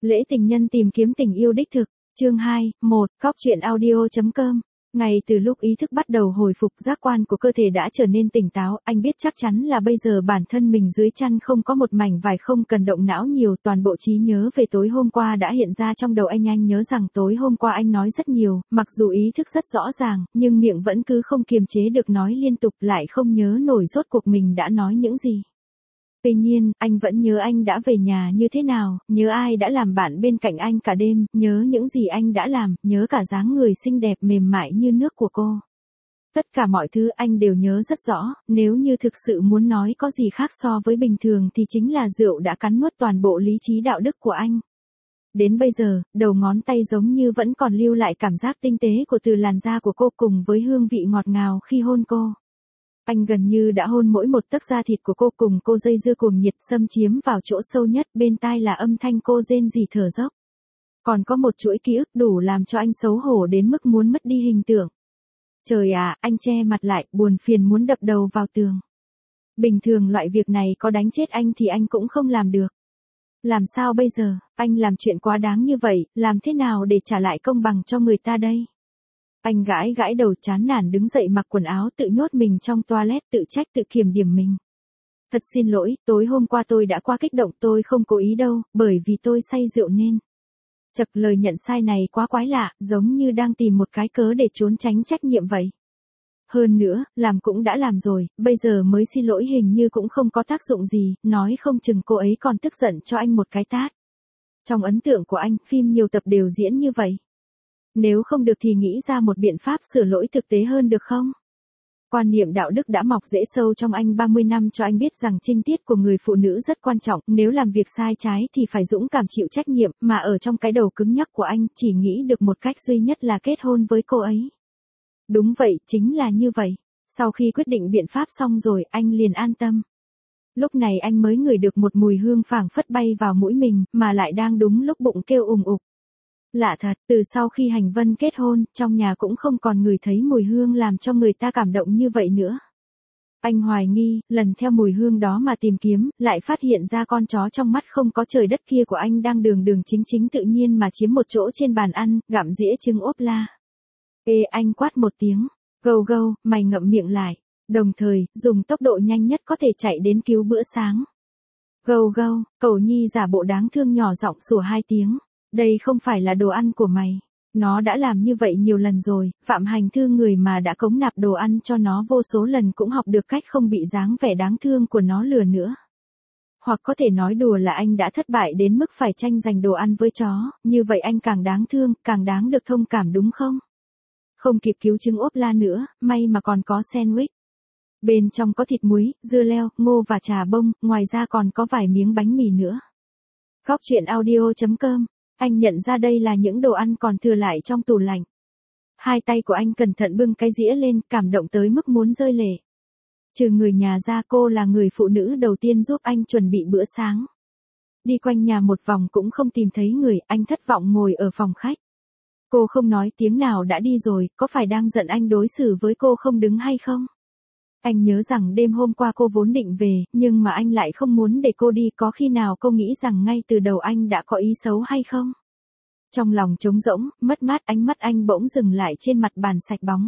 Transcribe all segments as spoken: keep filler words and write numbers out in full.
Lễ tình nhân tìm kiếm tình yêu đích thực, chương hai, một, cóc truyện audio chấm com. Ngay từ lúc ý thức bắt đầu hồi phục, giác quan của cơ thể đã trở nên tỉnh táo, anh biết chắc chắn là bây giờ bản thân mình dưới chăn không có một mảnh vải, không cần động não nhiều, toàn bộ trí nhớ về tối hôm qua đã hiện ra trong đầu anh. Anh nhớ rằng tối hôm qua anh nói rất nhiều, mặc dù ý thức rất rõ ràng, nhưng miệng vẫn cứ không kiềm chế được nói liên tục, lại không nhớ nổi rốt cuộc mình đã nói những gì. Tuy nhiên, anh vẫn nhớ anh đã về nhà như thế nào, nhớ ai đã làm bạn bên cạnh anh cả đêm, nhớ những gì anh đã làm, nhớ cả dáng người xinh đẹp mềm mại như nước của cô. Tất cả mọi thứ anh đều nhớ rất rõ, nếu như thực sự muốn nói có gì khác so với bình thường thì chính là rượu đã cắn nuốt toàn bộ lý trí đạo đức của anh. Đến bây giờ, đầu ngón tay giống như vẫn còn lưu lại cảm giác tinh tế của từ làn da của cô cùng với hương vị ngọt ngào khi hôn cô. Anh gần như đã hôn mỗi một tấc da thịt của cô, cùng cô dây dưa cuồng nhiệt, xâm chiếm vào chỗ sâu nhất, bên tai là âm thanh cô rên rỉ thở dốc. Còn có một chuỗi ký ức đủ làm cho anh xấu hổ đến mức muốn mất đi hình tượng. Trời à, anh che mặt lại, buồn phiền muốn đập đầu vào tường. Bình thường loại việc này có đánh chết anh thì anh cũng không làm được. Làm sao bây giờ, anh làm chuyện quá đáng như vậy, làm thế nào để trả lại công bằng cho người ta đây? Anh gãi gãi đầu chán nản đứng dậy mặc quần áo, tự nhốt mình trong toilet, tự trách tự kiểm điểm mình. Thật xin lỗi, tối hôm qua tôi đã quá kích động, tôi không cố ý đâu, bởi vì tôi say rượu nên. Chật, lời nhận sai này quá quái lạ, giống như đang tìm một cái cớ để trốn tránh trách nhiệm vậy. Hơn nữa, làm cũng đã làm rồi, bây giờ mới xin lỗi hình như cũng không có tác dụng gì, nói không chừng cô ấy còn tức giận cho anh một cái tát. Trong ấn tượng của anh, phim nhiều tập đều diễn như vậy. Nếu không được thì nghĩ ra một biện pháp sửa lỗi thực tế hơn được không? Quan niệm đạo đức đã mọc rễ sâu trong anh ba mươi năm, cho anh biết rằng trinh tiết của người phụ nữ rất quan trọng, nếu làm việc sai trái thì phải dũng cảm chịu trách nhiệm, mà ở trong cái đầu cứng nhắc của anh chỉ nghĩ được một cách duy nhất là kết hôn với cô ấy. Đúng vậy, chính là như vậy. Sau khi quyết định biện pháp xong rồi, anh liền an tâm. Lúc này anh mới ngửi được một mùi hương phảng phất bay vào mũi mình, mà lại đang đúng lúc bụng kêu ùng ục. Lạ thật, từ sau khi Hành Vân kết hôn, trong nhà cũng không còn ngửi thấy mùi hương làm cho người ta cảm động như vậy nữa. Anh hoài nghi, lần theo mùi hương đó mà tìm kiếm, lại phát hiện ra con chó trong mắt không có trời đất kia của anh đang đường đường chính chính tự nhiên mà chiếm một chỗ trên bàn ăn, gặm dĩa trứng ốp la. Ê, anh quát một tiếng, gâu gâu, mày ngậm miệng lại, đồng thời, dùng tốc độ nhanh nhất có thể chạy đến cứu bữa sáng. Gâu gâu, cậu nhi giả bộ đáng thương nhỏ giọng sủa hai tiếng. Đây không phải là đồ ăn của mày. Nó đã làm như vậy nhiều lần rồi, Phạm Hành Thư người mà đã cống nạp đồ ăn cho nó vô số lần cũng học được cách không bị dáng vẻ đáng thương của nó lừa nữa. Hoặc có thể nói đùa là anh đã thất bại đến mức phải tranh giành đồ ăn với chó, như vậy anh càng đáng thương, càng đáng được thông cảm đúng không? Không kịp cứu trứng ốp la nữa, may mà còn có sandwich. Bên trong có thịt muối, dưa leo, ngô và trà bông, ngoài ra còn có vài miếng bánh mì nữa. Cóc truyện audio chấm com. Anh nhận ra đây là những đồ ăn còn thừa lại trong tủ lạnh. Hai tay của anh cẩn thận bưng cái dĩa lên, cảm động tới mức muốn rơi lệ. Trừ người nhà ra, cô là người phụ nữ đầu tiên giúp anh chuẩn bị bữa sáng. Đi quanh nhà một vòng cũng không tìm thấy người, anh thất vọng ngồi ở phòng khách. Cô không nói tiếng nào đã đi rồi, có phải đang giận anh đối xử với cô không đứng hay không? Anh nhớ rằng đêm hôm qua cô vốn định về, nhưng mà anh lại không muốn để cô đi, có khi nào cô nghĩ rằng ngay từ đầu anh đã có ý xấu hay không? Trong lòng trống rỗng, mất mát, ánh mắt anh bỗng dừng lại trên mặt bàn sạch bóng.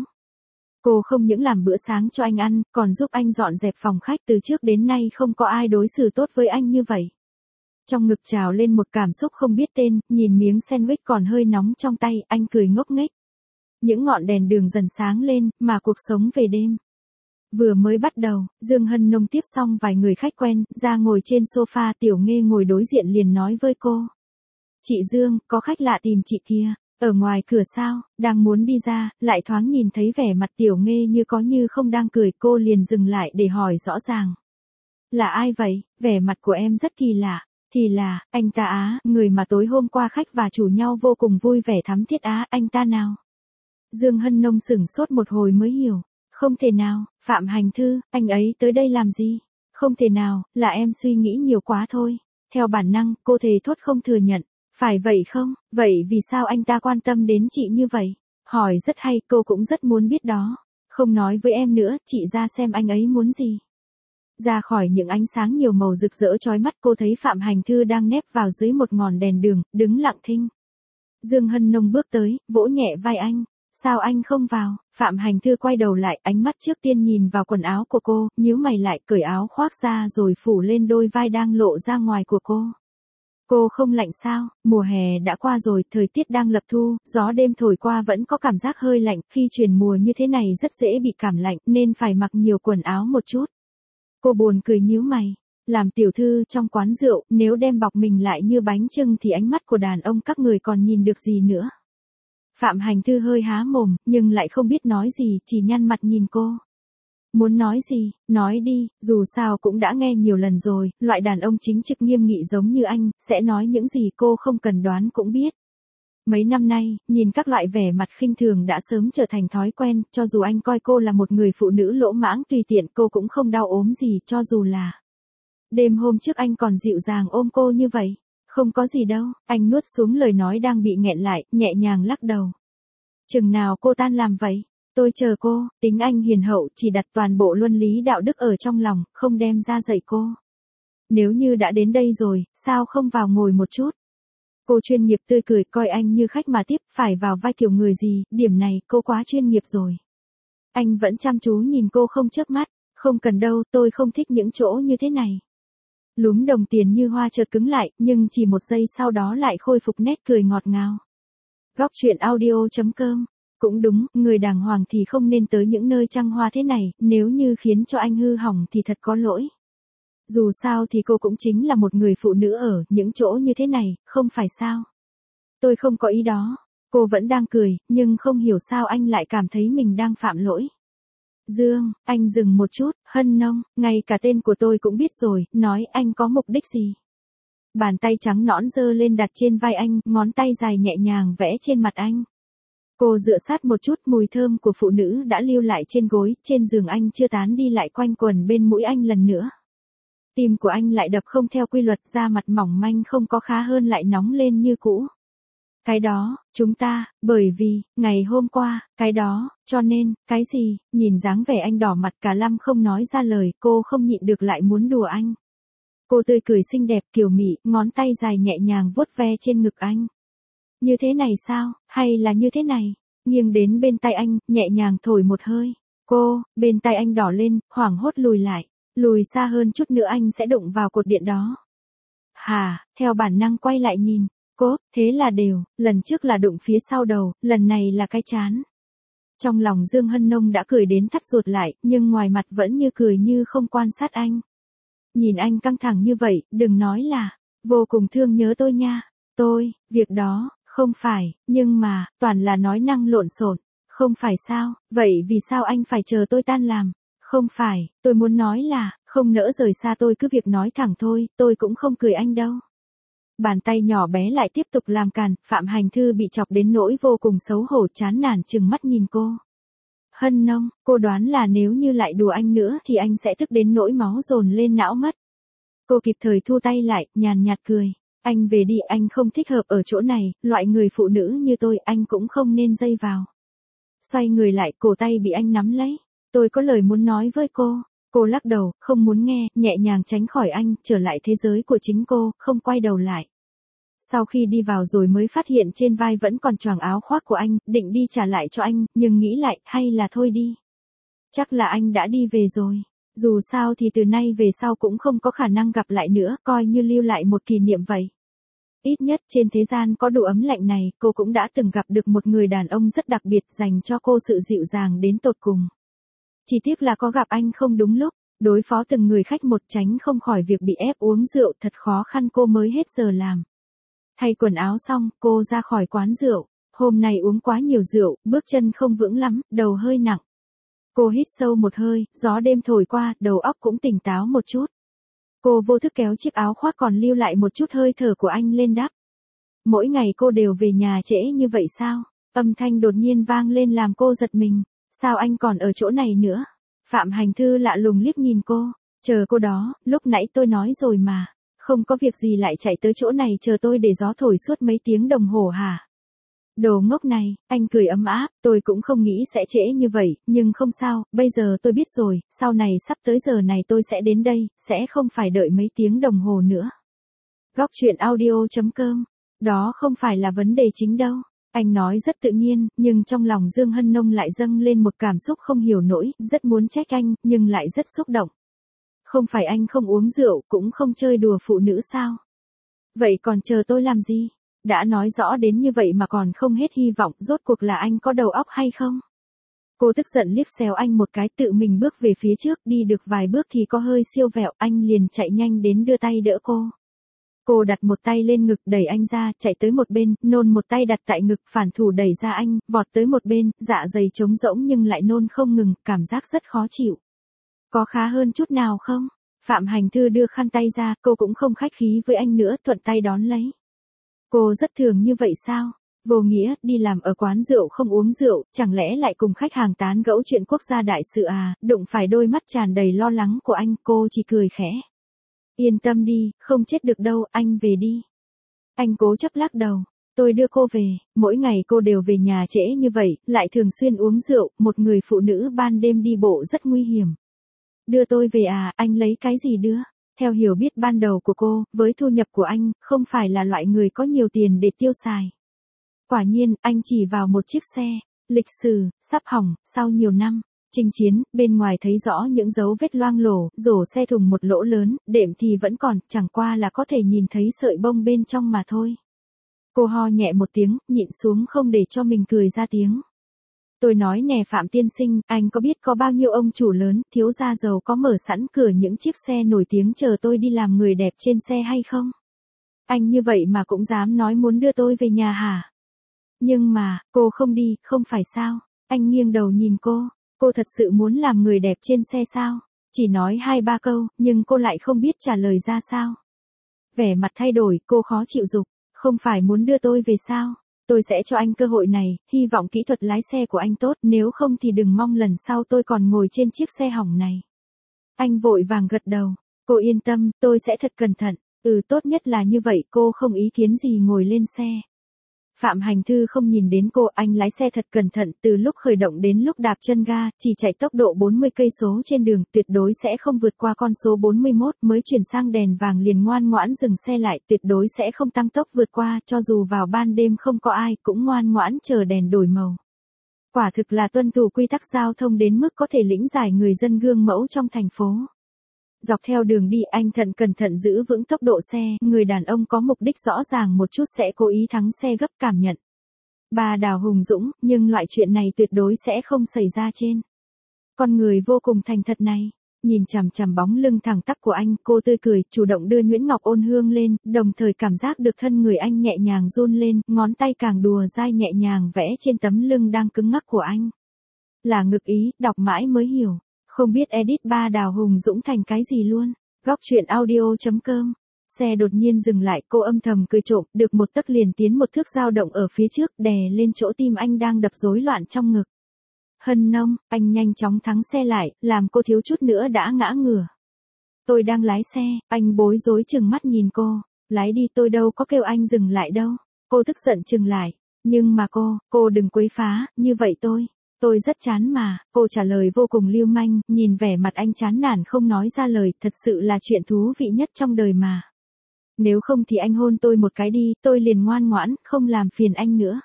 Cô không những làm bữa sáng cho anh ăn, còn giúp anh dọn dẹp phòng khách, từ trước đến nay không có ai đối xử tốt với anh như vậy. Trong ngực trào lên một cảm xúc không biết tên, nhìn miếng sandwich còn hơi nóng trong tay, anh cười ngốc nghếch. Những ngọn đèn đường dần sáng lên, mà cuộc sống về đêm. Vừa mới bắt đầu, Dương Hân Nông tiếp xong vài người khách quen, ra ngồi trên sofa, Tiểu Nghê ngồi đối diện liền nói với cô. Chị Dương, có khách lạ tìm chị kia, ở ngoài cửa sao, đang muốn đi ra, lại thoáng nhìn thấy vẻ mặt Tiểu Nghê như có như không đang cười, cô liền dừng lại để hỏi rõ ràng. Là ai vậy, vẻ mặt của em rất kỳ lạ, thì là, anh ta á, người mà tối hôm qua khách và chủ nhau vô cùng vui vẻ thắm thiết á, anh ta nào? Dương Hân Nông sửng sốt một hồi mới hiểu. Không thể nào, Phạm Hành Thư, anh ấy tới đây làm gì? Không thể nào, là em suy nghĩ nhiều quá thôi. Theo bản năng, cô thề thốt không thừa nhận. Phải vậy không? Vậy vì sao anh ta quan tâm đến chị như vậy? Hỏi rất hay, cô cũng rất muốn biết đó. Không nói với em nữa, chị ra xem anh ấy muốn gì. Ra khỏi những ánh sáng nhiều màu rực rỡ chói mắt, cô thấy Phạm Hành Thư đang nép vào dưới một ngọn đèn đường, đứng lặng thinh. Dương Hân Nông bước tới, vỗ nhẹ vai anh. Sao anh không vào? Phạm Hành Thư quay đầu lại, ánh mắt trước tiên nhìn vào quần áo của cô, nhíu mày lại, cởi áo khoác ra rồi phủ lên đôi vai đang lộ ra ngoài của cô. Cô không lạnh sao? Mùa hè đã qua rồi, thời tiết đang lập thu, gió đêm thổi qua vẫn có cảm giác hơi lạnh, khi chuyển mùa như thế này rất dễ bị cảm lạnh nên phải mặc nhiều quần áo một chút. Cô buồn cười nhíu mày. Làm tiểu thư trong quán rượu, nếu đem bọc mình lại như bánh chưng thì ánh mắt của đàn ông các người còn nhìn được gì nữa. Phạm Hành Thư hơi há mồm, nhưng lại không biết nói gì, chỉ nhăn mặt nhìn cô. Muốn nói gì, nói đi, dù sao cũng đã nghe nhiều lần rồi, loại đàn ông chính trực nghiêm nghị giống như anh, sẽ nói những gì cô không cần đoán cũng biết. Mấy năm nay, nhìn các loại vẻ mặt khinh thường đã sớm trở thành thói quen, cho dù anh coi cô là một người phụ nữ lỗ mãng tùy tiện cô cũng không đau ốm gì, cho dù là đêm hôm trước anh còn dịu dàng ôm cô như vậy. Không có gì đâu, anh nuốt xuống lời nói đang bị nghẹn lại, nhẹ nhàng lắc đầu. Chừng nào cô tan làm vậy? Tôi chờ cô, tính anh hiền hậu chỉ đặt toàn bộ luân lý đạo đức ở trong lòng, không đem ra dạy cô. Nếu như đã đến đây rồi, sao không vào ngồi một chút? Cô chuyên nghiệp tươi cười, coi anh như khách mà tiếp, phải vào vai kiểu người gì, điểm này cô quá chuyên nghiệp rồi. Anh vẫn chăm chú nhìn cô không chớp mắt, không cần đâu, tôi không thích những chỗ như thế này. Lúm đồng tiền như hoa chợt cứng lại, nhưng chỉ một giây sau đó lại khôi phục nét cười ngọt ngào. Góc truyện audio chấm com. Cũng đúng, người đàng hoàng thì không nên tới những nơi trăng hoa thế này, nếu như khiến cho anh hư hỏng thì thật có lỗi. Dù sao thì cô cũng chính là một người phụ nữ ở những chỗ như thế này, không phải sao? Tôi không có ý đó. Cô vẫn đang cười, nhưng không hiểu sao anh lại cảm thấy mình đang phạm lỗi. Dương, anh dừng một chút, Hân Nông, ngay cả tên của tôi cũng biết rồi, nói anh có mục đích gì. Bàn tay trắng nõn giơ lên đặt trên vai anh, ngón tay dài nhẹ nhàng vẽ trên mặt anh. Cô dựa sát một chút, mùi thơm của phụ nữ đã lưu lại trên gối, trên giường anh chưa tán đi lại quanh quần bên mũi anh lần nữa. Tim của anh lại đập không theo quy luật, da mặt mỏng manh không có khá hơn lại nóng lên như cũ. Cái đó, chúng ta, bởi vì, ngày hôm qua, cái đó, cho nên, cái gì, nhìn dáng vẻ anh đỏ mặt cả lăm không nói ra lời, cô không nhịn được lại muốn đùa anh. Cô tươi cười xinh đẹp kiều mị, ngón tay dài nhẹ nhàng vuốt ve trên ngực anh. Như thế này sao, hay là như thế này, nghiêng đến bên tay anh, nhẹ nhàng thổi một hơi. Cô, bên tay anh đỏ lên, hoảng hốt lùi lại, lùi xa hơn chút nữa anh sẽ đụng vào cột điện đó. Hà, theo bản năng quay lại nhìn. Cô, thế là đều, lần trước là đụng phía sau đầu, lần này là cái chán. Trong lòng Dương Hân Nông đã cười đến thắt ruột lại, nhưng ngoài mặt vẫn như cười như không quan sát anh. Nhìn anh căng thẳng như vậy, đừng nói là, vô cùng thương nhớ tôi nha. Tôi, việc đó, không phải, nhưng mà, toàn là nói năng lộn xộn. Không phải sao, vậy vì sao anh phải chờ tôi tan làm? Không phải, tôi muốn nói là, không nỡ rời xa tôi cứ việc nói thẳng thôi, tôi cũng không cười anh đâu. Bàn tay nhỏ bé lại tiếp tục làm càn, Phạm Hành Thư bị chọc đến nỗi vô cùng xấu hổ chán nản chừng mắt nhìn cô. Hân Nông, cô đoán là nếu như lại đùa anh nữa thì anh sẽ tức đến nỗi máu dồn lên não mất. Cô kịp thời thu tay lại, nhàn nhạt cười. Anh về đi, anh không thích hợp ở chỗ này, loại người phụ nữ như tôi anh cũng không nên dây vào. Xoay người lại, cổ tay bị anh nắm lấy. Tôi có lời muốn nói với cô. Cô lắc đầu, không muốn nghe, nhẹ nhàng tránh khỏi anh, trở lại thế giới của chính cô, không quay đầu lại. Sau khi đi vào rồi mới phát hiện trên vai vẫn còn choàng áo khoác của anh, định đi trả lại cho anh, nhưng nghĩ lại, hay là thôi đi. Chắc là anh đã đi về rồi. Dù sao thì từ nay về sau cũng không có khả năng gặp lại nữa, coi như lưu lại một kỷ niệm vậy. Ít nhất trên thế gian có độ ấm lạnh này, cô cũng đã từng gặp được một người đàn ông rất đặc biệt dành cho cô sự dịu dàng đến tột cùng. Chỉ tiếc là có gặp anh không đúng lúc, đối phó từng người khách một tránh không khỏi việc bị ép uống rượu thật khó khăn cô mới hết giờ làm. Thay quần áo xong, cô ra khỏi quán rượu, hôm nay uống quá nhiều rượu, bước chân không vững lắm, đầu hơi nặng. Cô hít sâu một hơi, gió đêm thổi qua, đầu óc cũng tỉnh táo một chút. Cô vô thức kéo chiếc áo khoác còn lưu lại một chút hơi thở của anh lên đắp. Mỗi ngày cô đều về nhà trễ như vậy sao? Âm thanh đột nhiên vang lên làm cô giật mình. Sao anh còn ở chỗ này nữa? Phạm Hành Thư lạ lùng liếc nhìn cô. Chờ cô đó, lúc nãy tôi nói rồi mà. Không có việc gì lại chạy tới chỗ này chờ tôi để gió thổi suốt mấy tiếng đồng hồ hả? Đồ ngốc này, anh cười ấm áp, tôi cũng không nghĩ sẽ trễ như vậy, nhưng không sao, bây giờ tôi biết rồi, sau này sắp tới giờ này tôi sẽ đến đây, sẽ không phải đợi mấy tiếng đồng hồ nữa. Góc truyện audio chấm com, đó không phải là vấn đề chính đâu. Anh nói rất tự nhiên, nhưng trong lòng Dương Hân Nông lại dâng lên một cảm xúc không hiểu nổi, rất muốn trách anh, nhưng lại rất xúc động. Không phải anh không uống rượu, cũng không chơi đùa phụ nữ sao? Vậy còn chờ tôi làm gì? Đã nói rõ đến như vậy mà còn không hết hy vọng, rốt cuộc là anh có đầu óc hay không? Cô tức giận liếc xéo anh một cái, tự mình bước về phía trước, đi được vài bước thì có hơi siêu vẹo, anh liền chạy nhanh đến đưa tay đỡ cô. Cô đặt một tay lên ngực đẩy anh ra, chạy tới một bên, nôn một tay đặt tại ngực, phản thủ đẩy ra anh, vọt tới một bên, dạ dày trống rỗng nhưng lại nôn không ngừng, cảm giác rất khó chịu. Có khá hơn chút nào không? Phạm Hành Thư đưa khăn tay ra, cô cũng không khách khí với anh nữa, thuận tay đón lấy. Cô rất thường như vậy sao? Vô nghĩa, đi làm ở quán rượu không uống rượu, chẳng lẽ lại cùng khách hàng tán gẫu chuyện quốc gia đại sự à? Đụng phải đôi mắt tràn đầy lo lắng của anh, cô chỉ cười khẽ. Yên tâm đi, không chết được đâu, anh về đi. Anh cố chấp lắc đầu. Tôi đưa cô về, mỗi ngày cô đều về nhà trễ như vậy, lại thường xuyên uống rượu, một người phụ nữ ban đêm đi bộ rất nguy hiểm. Đưa tôi về à, anh lấy cái gì đưa? Theo hiểu biết ban đầu của cô, với thu nhập của anh, không phải là loại người có nhiều tiền để tiêu xài. Quả nhiên, anh chỉ vào một chiếc xe, lịch sử, sắp hỏng, sau nhiều năm, chinh chiến, bên ngoài thấy rõ những dấu vết loang lổ, rổ xe thùng một lỗ lớn, đệm thì vẫn còn, chẳng qua là có thể nhìn thấy sợi bông bên trong mà thôi. Cô ho nhẹ một tiếng, nhịn xuống không để cho mình cười ra tiếng. Tôi nói nè Phạm tiên sinh, anh có biết có bao nhiêu ông chủ lớn, thiếu gia giàu có mở sẵn cửa những chiếc xe nổi tiếng chờ tôi đi làm người đẹp trên xe hay không? Anh như vậy mà cũng dám nói muốn đưa tôi về nhà hả? Nhưng mà, cô không đi, không phải sao? Anh nghiêng đầu nhìn cô, cô thật sự muốn làm người đẹp trên xe sao? Chỉ nói hai ba câu, nhưng cô lại không biết trả lời ra sao. Vẻ mặt thay đổi, cô khó chịu dục, không phải muốn đưa tôi về sao? Tôi sẽ cho anh cơ hội này, hy vọng kỹ thuật lái xe của anh tốt, nếu không thì đừng mong lần sau tôi còn ngồi trên chiếc xe hỏng này. Anh vội vàng gật đầu, cô yên tâm, tôi sẽ thật cẩn thận, ừ tốt nhất là như vậy, cô không ý kiến gì ngồi lên xe. Phạm Hành Thư không nhìn đến cô, anh lái xe thật cẩn thận, từ lúc khởi động đến lúc đạp chân ga, chỉ chạy tốc độ bốn mươi cây số trên đường, tuyệt đối sẽ không vượt qua con số bốn mươi mốt, mới chuyển sang đèn vàng liền ngoan ngoãn dừng xe lại, tuyệt đối sẽ không tăng tốc vượt qua, cho dù vào ban đêm không có ai, cũng ngoan ngoãn chờ đèn đổi màu. Quả thực là tuân thủ quy tắc giao thông đến mức có thể lĩnh giải người dân gương mẫu trong thành phố. Dọc theo đường đi anh thận cẩn thận giữ vững tốc độ xe, người đàn ông có mục đích rõ ràng một chút sẽ cố ý thắng xe gấp cảm nhận. Bà Đào hùng dũng, nhưng loại chuyện này tuyệt đối sẽ không xảy ra trên. Con người vô cùng thành thật này, nhìn chằm chằm bóng lưng thẳng tắp của anh, cô tươi cười, chủ động đưa nhuyễn ngọc ôn hương lên, đồng thời cảm giác được thân người anh nhẹ nhàng run lên, ngón tay càng đùa dai nhẹ nhàng vẽ trên tấm lưng đang cứng ngắc của anh. Là ngực ý, đọc mãi mới hiểu. Không biết edit ba Đào hùng dũng thành cái gì luôn. Góc truyện audio chấm com. Xe đột nhiên dừng lại, cô âm thầm cười trộm, được một tấc liền tiến một thước dao động ở phía trước, đè lên chỗ tim anh đang đập rối loạn trong ngực. Hân Nông, anh nhanh chóng thắng xe lại, làm cô thiếu chút nữa đã ngã ngửa. Tôi đang lái xe, anh bối rối chừng mắt nhìn cô, lái đi, tôi đâu có kêu anh dừng lại đâu. Cô tức giận chừng lại, nhưng mà cô, cô đừng quấy phá, như vậy tôi. Tôi rất chán mà, cô trả lời vô cùng lưu manh, nhìn vẻ mặt anh chán nản không nói ra lời, thật sự là chuyện thú vị nhất trong đời mà. Nếu không thì anh hôn tôi một cái đi, tôi liền ngoan ngoãn, không làm phiền anh nữa.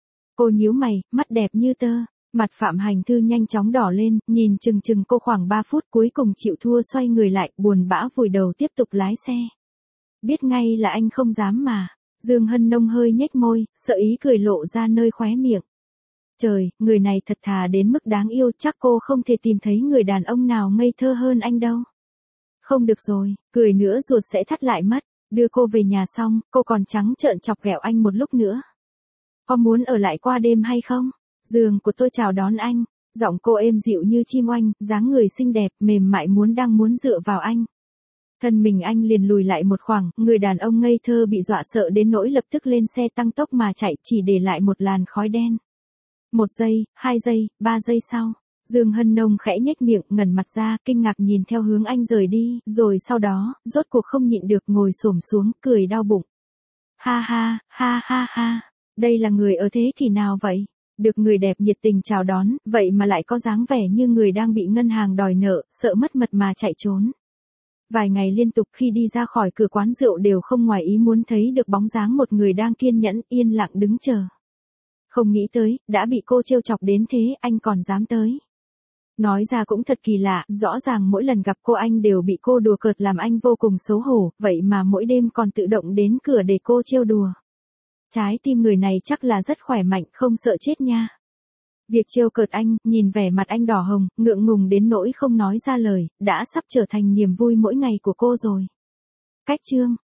Cô nhíu mày, mắt đẹp như tơ, mặt Phạm Hành Thư nhanh chóng đỏ lên, nhìn chừng chừng cô khoảng ba phút cuối cùng chịu thua xoay người lại, buồn bã vùi đầu tiếp tục lái xe. Biết ngay là anh không dám mà, Dương Hân Nông hơi nhếch môi, sợ ý cười lộ ra nơi khóe miệng. Trời, người này thật thà đến mức đáng yêu, chắc cô không thể tìm thấy người đàn ông nào ngây thơ hơn anh đâu. Không được rồi, cười nữa ruột sẽ thắt lại mất, đưa cô về nhà xong, cô còn trắng trợn chọc ghẹo anh một lúc nữa. Có muốn ở lại qua đêm hay không? Giường của tôi chào đón anh, giọng cô êm dịu như chim oanh, dáng người xinh đẹp, mềm mại muốn đang muốn dựa vào anh. Thân mình anh liền lùi lại một khoảng, người đàn ông ngây thơ bị dọa sợ đến nỗi lập tức lên xe tăng tốc mà chạy, chỉ để lại một làn khói đen. Một giây, hai giây, ba giây sau, Dương Hân Nông khẽ nhếch miệng, ngẩng mặt ra, kinh ngạc nhìn theo hướng anh rời đi, rồi sau đó, rốt cuộc không nhịn được ngồi xổm xuống, cười đau bụng. Ha ha, ha ha ha, Đây là người ở thế kỷ nào vậy? Được người đẹp nhiệt tình chào đón, vậy mà lại có dáng vẻ như người đang bị ngân hàng đòi nợ, sợ mất mật mà chạy trốn. Vài ngày liên tục khi đi ra khỏi cửa quán rượu đều không ngoài ý muốn thấy được bóng dáng một người đang kiên nhẫn, yên lặng đứng chờ. Không nghĩ tới, đã bị cô trêu chọc đến thế, anh còn dám tới. Nói ra cũng thật kỳ lạ, rõ ràng mỗi lần gặp cô anh đều bị cô đùa cợt làm anh vô cùng xấu hổ, vậy mà mỗi đêm còn tự động đến cửa để cô trêu đùa. Trái tim người này chắc là rất khỏe mạnh, không sợ chết nha. Việc trêu cợt anh, nhìn vẻ mặt anh đỏ hồng, ngượng ngùng đến nỗi không nói ra lời, đã sắp trở thành niềm vui mỗi ngày của cô rồi. Cách chương